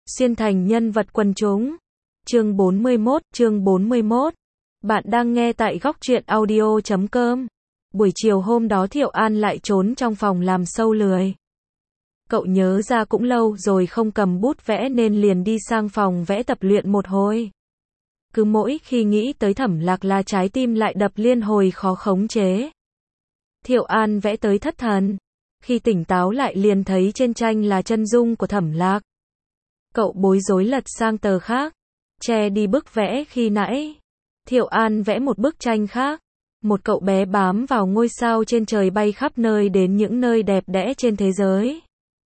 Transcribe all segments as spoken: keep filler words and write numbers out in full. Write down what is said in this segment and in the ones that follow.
Xuyên thành nhân vật quần chúng. Chương bốn mươi mốt, chương bốn mươi mốt. Bạn đang nghe tại góc truyện audio chấm com. Buổi chiều hôm đó Thiệu An lại trốn trong phòng làm sâu lười. Cậu nhớ ra cũng lâu rồi không cầm bút vẽ nên liền đi sang phòng vẽ tập luyện một hồi. Cứ mỗi khi nghĩ tới Thẩm Lạc là trái tim lại đập liên hồi khó khống chế. Thiệu An vẽ tới thất thần. Khi tỉnh táo lại liền thấy trên tranh là chân dung của Thẩm Lạc. Cậu bối rối lật sang tờ khác, che đi bức vẽ khi nãy. Thiệu An vẽ một bức tranh khác. Một cậu bé bám vào ngôi sao trên trời bay khắp nơi đến những nơi đẹp đẽ trên thế giới.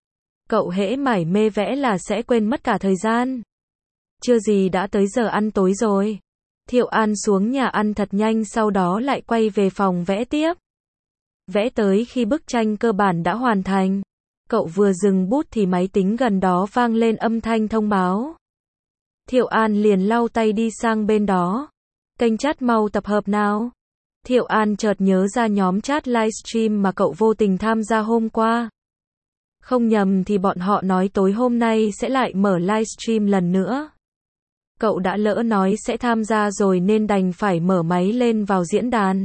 Cậu hễ mải mê vẽ là sẽ quên mất cả thời gian. Chưa gì đã tới giờ ăn tối rồi. Thiệu An xuống nhà ăn thật nhanh, sau đó lại quay về phòng vẽ tiếp. Vẽ tới khi bức tranh cơ bản đã hoàn thành. Cậu vừa dừng bút thì máy tính gần đó vang lên âm thanh thông báo. Thiệu An liền lau tay đi sang bên đó. Kênh chat mau tập hợp nào. Thiệu An chợt nhớ ra nhóm chat livestream mà cậu vô tình tham gia hôm qua. Không nhầm thì bọn họ nói tối hôm nay sẽ lại mở livestream lần nữa. Cậu đã lỡ nói sẽ tham gia rồi nên đành phải mở máy lên vào diễn đàn.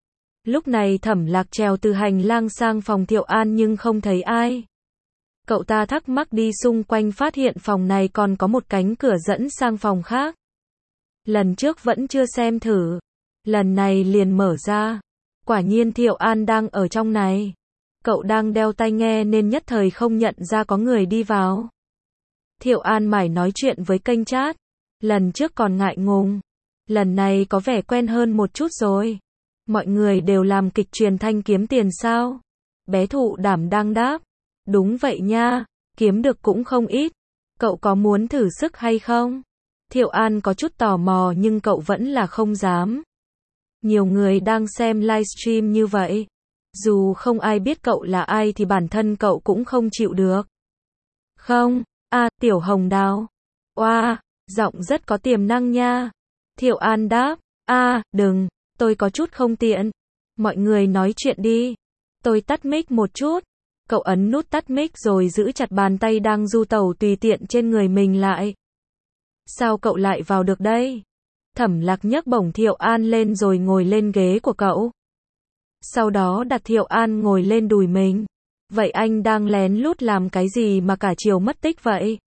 Lúc này Thẩm Lạc trèo từ hành lang sang phòng Thiệu An nhưng không thấy ai. Cậu ta thắc mắc đi xung quanh phát hiện phòng này còn có một cánh cửa dẫn sang phòng khác. Lần trước vẫn chưa xem thử. Lần này liền mở ra. Quả nhiên Thiệu An đang ở trong này. Cậu đang đeo tai nghe nên nhất thời không nhận ra có người đi vào. Thiệu An mải nói chuyện với kênh chat. Lần trước còn ngại ngùng. Lần này có vẻ quen hơn một chút rồi. Mọi người đều làm kịch truyền thanh kiếm tiền sao? Bé Thụ Đảm đang đáp. Đúng vậy nha, kiếm được cũng không ít. Cậu có muốn thử sức hay không? Thiệu An có chút tò mò nhưng cậu vẫn là không dám. Nhiều người đang xem livestream như vậy. Dù không ai biết cậu là ai thì bản thân cậu cũng không chịu được. Không, à, Tiểu Hồng Đào. Oa, wow, giọng rất có tiềm năng nha. Thiệu An đáp, a, à, đừng, tôi có chút không tiện. Mọi người nói chuyện đi. Tôi tắt mic một chút. Cậu ấn nút tắt mic rồi giữ chặt bàn tay đang du tẩu tùy tiện trên người mình lại. Sao cậu lại vào được đây? Thẩm Lạc nhấc bổng Thiệu An lên rồi ngồi lên ghế của cậu. Sau đó đặt Thiệu An ngồi lên đùi mình. Vậy anh đang lén lút làm cái gì mà cả chiều mất tích vậy?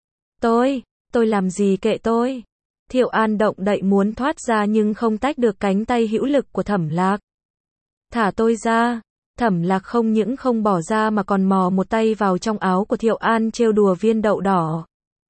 Tôi, tôi làm gì kệ tôi. Thiệu An động đậy muốn thoát ra nhưng không tách được cánh tay hữu lực của Thẩm Lạc. Thả tôi ra. Thẩm Lạc không những không bỏ ra mà còn mò một tay vào trong áo của Thiệu An trêu đùa viên đậu đỏ.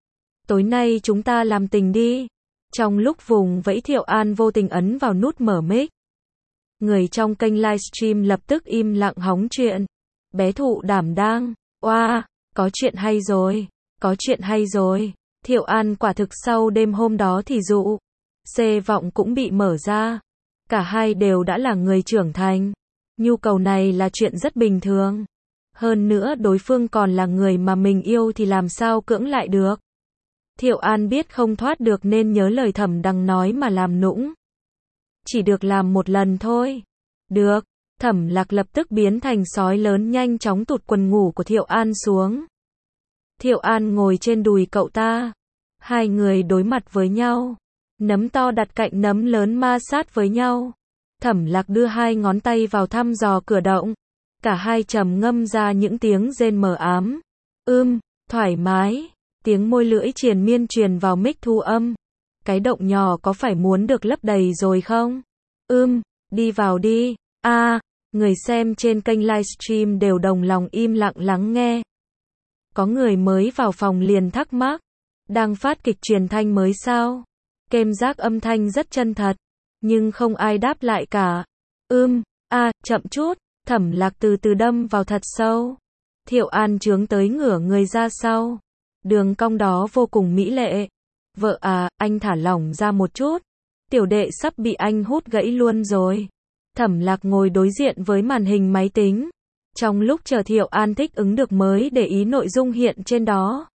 Tối nay chúng ta làm tình đi. Trong lúc vùng vẫy Thiệu An vô tình ấn vào nút mở mic. Người trong kênh livestream lập tức im lặng hóng chuyện. Bé Thụ Đảm đang, oa, wow, có chuyện hay rồi, có chuyện hay rồi. Thiệu An quả thực sau đêm hôm đó thì dụ. Xê vọng cũng bị mở ra. Cả hai đều đã là người trưởng thành. Nhu cầu này là chuyện rất bình thường. Hơn nữa đối phương còn là người mà mình yêu thì làm sao cưỡng lại được. Thiệu An biết không thoát được nên nhớ lời Thẩm Đằng nói mà làm nũng. Chỉ được làm một lần thôi. Được. Thẩm Lạc lập tức biến thành sói lớn nhanh chóng tụt quần ngủ của Thiệu An xuống. Thiệu An ngồi trên đùi cậu ta. Hai người đối mặt với nhau. Nấm to đặt cạnh nấm lớn ma sát với nhau. Thẩm Lạc đưa hai ngón tay vào thăm dò cửa động. Cả hai trầm ngâm ra những tiếng rên mờ ám. Ưm, thoải mái. Tiếng môi lưỡi triền miên truyền vào mic thu âm. Cái động nhỏ có phải muốn được lấp đầy rồi không? Ưm, đi vào đi. A, à, người xem trên kênh livestream đều đồng lòng im lặng lắng nghe. Có người mới vào phòng liền thắc mắc. Đang phát kịch truyền thanh mới sao? Kêm giác âm thanh rất chân thật. Nhưng không ai đáp lại cả. Ưm, a, à, chậm chút. Thẩm Lạc từ từ đâm vào thật sâu. Thiệu An chướng tới ngửa người ra sau. Đường cong đó vô cùng mỹ lệ. Vợ à, anh thả lỏng ra một chút. Tiểu đệ sắp bị anh hút gãy luôn rồi. Thẩm Lạc ngồi đối diện với màn hình máy tính. Trong lúc chờ Thiệu An thích ứng được mới để ý nội dung hiện trên đó.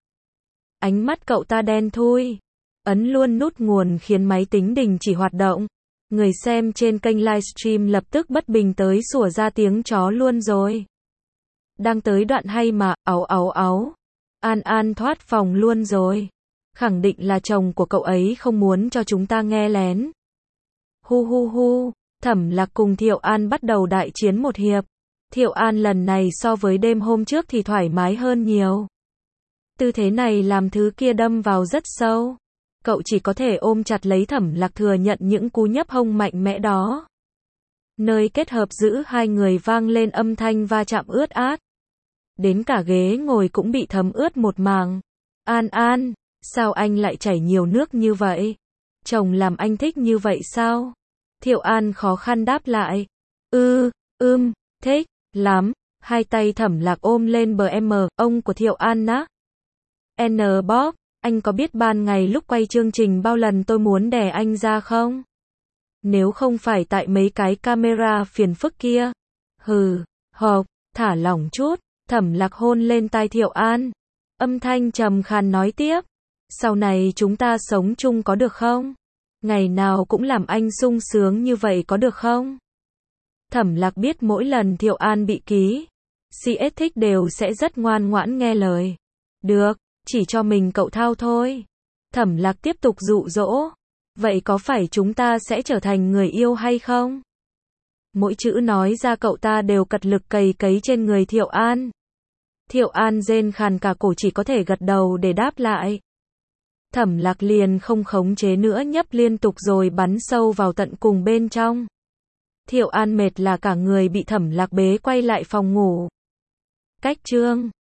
Ánh mắt cậu ta đen thui. Ấn luôn nút nguồn khiến máy tính đình chỉ hoạt động. Người xem trên kênh livestream lập tức bất bình tới sủa ra tiếng chó luôn rồi. Đang tới đoạn hay mà, áu áu áu. An An thoát phòng luôn rồi. Khẳng định là chồng của cậu ấy không muốn cho chúng ta nghe lén. Hu hu hu, Thẩm Lạc cùng Thiệu An bắt đầu đại chiến một hiệp. Thiệu An lần này so với đêm hôm trước thì thoải mái hơn nhiều. Tư thế này làm thứ kia đâm vào rất sâu. Cậu chỉ có thể ôm chặt lấy Thẩm Lạc thừa nhận những cú nhấp hông mạnh mẽ đó. Nơi kết hợp giữa hai người vang lên âm thanh va chạm ướt át. Đến cả ghế ngồi cũng bị thấm ướt một mảng. An An, sao anh lại chảy nhiều nước như vậy? Chồng làm anh thích như vậy sao? Thiệu An khó khăn đáp lại. Ư, ưm, thích, lắm. Hai tay Thẩm Lạc ôm lên bờ em, ông của Thiệu An á. N Bob, anh có biết ban ngày lúc quay chương trình bao lần tôi muốn đè anh ra không? Nếu không phải tại mấy cái camera phiền phức kia. Hừ, hộp, thả lỏng chút. Thẩm Lạc hôn lên tai Thiệu An. Âm thanh trầm khàn nói tiếp. Sau này chúng ta sống chung có được không? Ngày nào cũng làm anh sung sướng như vậy có được không? Thẩm Lạc biết mỗi lần Thiệu An bị ký xê ét thích đều sẽ rất ngoan ngoãn nghe lời. Được, chỉ cho mình cậu thao thôi. Thẩm Lạc tiếp tục dụ dỗ. Vậy có phải chúng ta sẽ trở thành người yêu hay không? Mỗi chữ nói ra cậu ta đều cật lực cày cấy trên người Thiệu An. Thiệu An rên khàn cả cổ chỉ có thể gật đầu để đáp lại. Thẩm Lạc liền không khống chế nữa nhấp liên tục rồi bắn sâu vào tận cùng bên trong. Thiệu An mệt là cả người bị Thẩm Lạc bế quay lại phòng ngủ. Cách chương